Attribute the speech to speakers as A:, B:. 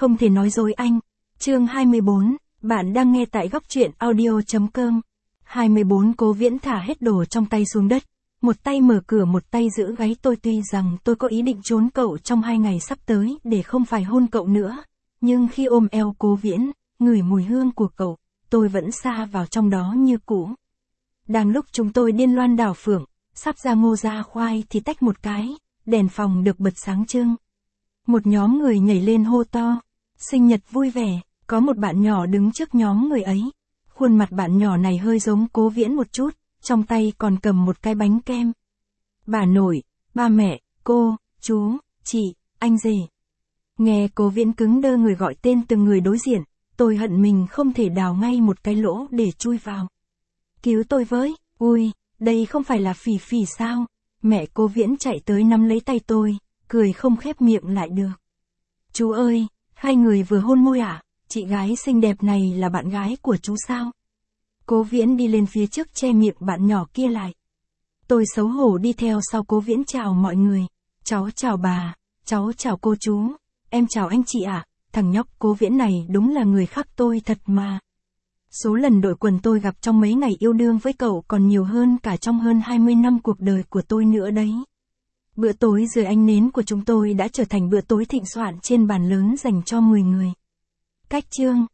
A: Không thể nói dối anh. Chương 24, bạn đang nghe tại góc truyện audio.com. 24 Cố Viễn thả hết đồ trong tay xuống đất. Một tay mở cửa một tay giữ gáy tôi, tuy rằng tôi có ý định trốn cậu trong 2 ngày sắp tới để không phải hôn cậu nữa. Nhưng khi ôm eo Cố Viễn, ngửi mùi hương của cậu, tôi vẫn sa vào trong đó như cũ. Đang lúc chúng tôi điên loan đảo phượng, sắp ra ngô ra khoai thì tách một cái, đèn phòng được bật sáng trưng. Một nhóm người nhảy lên hô to, sinh nhật vui vẻ, có một bạn nhỏ đứng trước nhóm người ấy. Khuôn mặt bạn nhỏ này hơi giống Cố Viễn một chút, trong tay còn cầm một cái bánh kem. Bà nội, ba mẹ, cô, chú, chị, anh rể. Nghe Cố Viễn cứng đơ người gọi tên từng người đối diện, tôi hận mình không thể đào ngay một cái lỗ để chui vào. Cứu tôi với, ui, đây không phải là Phỉ Phỉ sao? Mẹ Cố Viễn chạy tới nắm lấy tay tôi, cười không khép miệng lại được. Chú ơi, hai người vừa hôn môi à? Chị gái xinh đẹp này là bạn gái của chú sao? Cố Viễn đi lên phía trước che miệng bạn nhỏ kia lại. Tôi xấu hổ đi theo sau Cố Viễn chào mọi người. Cháu chào bà, cháu chào cô chú, em chào anh chị ạ. Thằng nhóc Cố Viễn này đúng là người khác tôi thật mà. Số lần đội quần tôi gặp trong mấy ngày yêu đương với cậu còn nhiều hơn cả trong hơn 20 năm cuộc đời của tôi nữa đấy. Bữa tối dưới ánh nến của chúng tôi đã trở thành bữa tối thịnh soạn trên bàn lớn dành cho 10 người. Cách chương